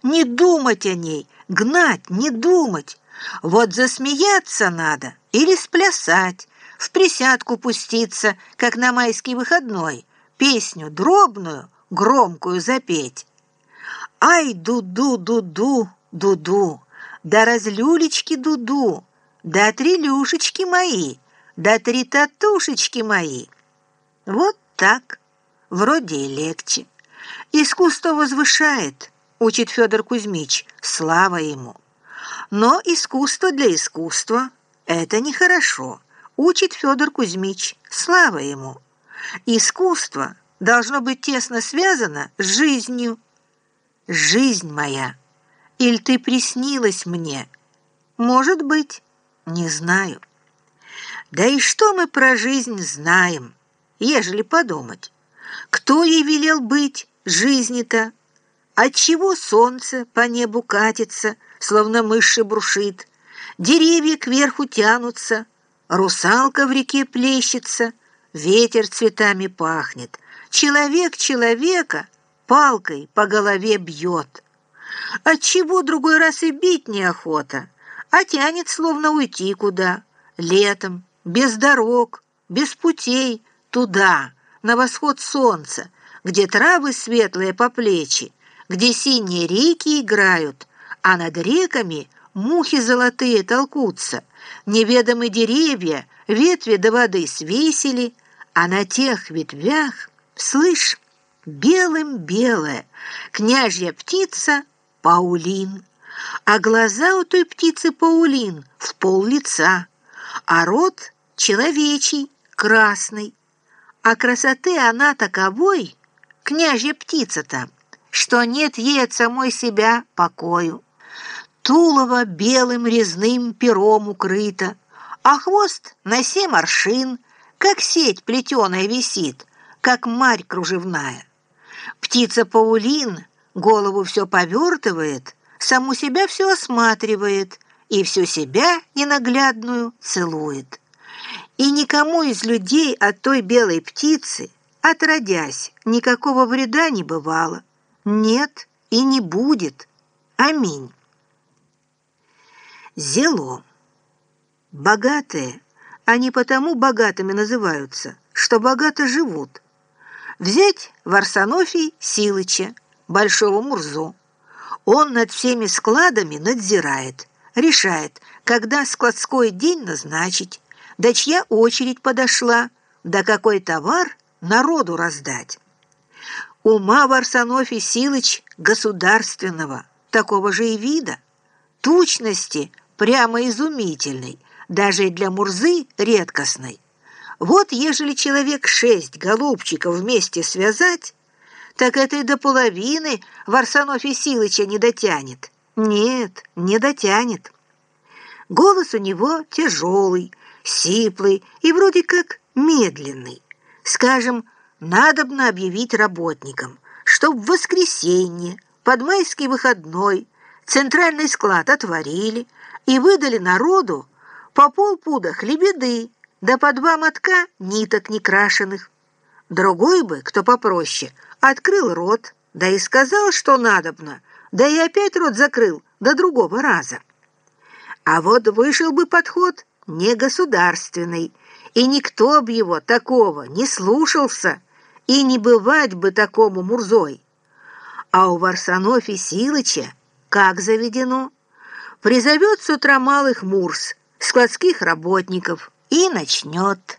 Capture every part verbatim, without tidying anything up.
Не думать о ней, гнать, не думать. Вот засмеяться надо или сплясать, в присядку пуститься, как на майский выходной, песню дробную, громкую запеть. Ай, дуду, дуду, дуду, да разлюлечки дуду, да трелюшечки мои, да три татушечки мои. Вот так, вроде и легче. Искусство возвышает, учит Федор Кузьмич, слава ему. Но искусство для искусства – это нехорошо, учит Федор Кузьмич, слава ему. Искусство должно быть тесно связано с жизнью. Жизнь моя, иль ты приснилась мне? Может быть, не знаю. Да и что мы про жизнь знаем, ежели подумать? Кто ей велел быть жизни-то? Отчего солнце по небу катится, словно мышь шебрушит? Деревья кверху тянутся, русалка в реке плещется, ветер цветами пахнет, человек человека палкой по голове бьет. Отчего другой раз и бить неохота, а тянет словно уйти куда, летом, без дорог, без путей, туда, на восход солнца, где травы светлые по плечи, где синие реки играют, а над реками мухи золотые толкутся, неведомые деревья ветви до воды свесили, а на тех ветвях, слышь, белым-белая княжья птица Паулин, а глаза у той птицы Паулин в пол лица, а рот человечий, красный, а красоты она таковой, княжья птица-то, что нет ей от самой себя покою. Тулово белым резным пером укрыто, а хвост на семь аршин, как сеть плетеная висит, как марь кружевная. Птица Паулин голову все повертывает, саму себя все осматривает и всю себя ненаглядную целует. И никому из людей от той белой птицы, отродясь, никакого вреда не бывало. Нет и не будет. Аминь. Зело. Богатые, они потому богатыми называются, что богато живут. Взять Варсонофий Силыча, большого Мурзу. Он над всеми складами надзирает, решает, когда складской день назначить, да чья очередь подошла, да какой товар народу раздать. Ума Варсонофий Силыч государственного, такого же и вида, тучности прямо изумительной, даже и для Мурзы редкостной. Вот ежели человек шесть голубчиков вместе связать, так это и до половины Варсонофия Силыча не дотянет. Нет, не дотянет. Голос у него тяжелый, сиплый и вроде как медленный. Скажем, надобно объявить работникам, чтоб в воскресенье, под майский выходной, центральный склад отворили и выдали народу по полпуда хлебеды, да по два мотка ниток некрашенных. Другой бы, кто попроще, открыл рот, да и сказал, что надобно, да и опять рот закрыл до другого раза. А вот вышел бы подход не государственный, и никто б его такого не слушался, и не бывать бы такому Мурзой. А у Варсонофия Силыча как заведено? Призовет с утра малых Мурз, складских работников, и начнет: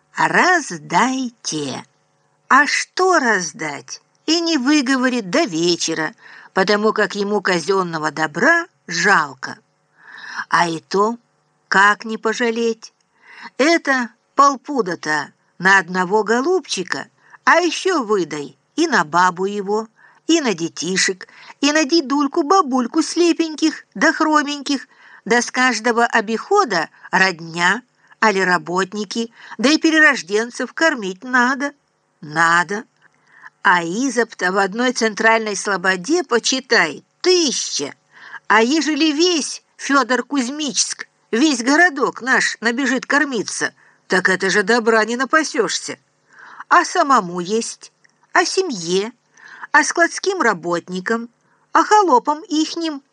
«Раздайте». А что раздать? И не выговорит до вечера, потому как ему казенного добра жалко. А и то, как не пожалеть? Это полпуда-то на одного голубчика, а еще выдай и на бабу его, и на детишек, и на дедульку-бабульку слепеньких да хроменьких, да с каждого обихода родня, али работники, да и перерожденцев кормить надо. Надо. А изоб-то в одной центральной слободе, почитай, тысяча. А ежели весь Федор Кузьмичск, весь городок наш набежит кормиться, так это же добра не напасешься. А самому есть, а семье, а складским работникам, а холопам ихним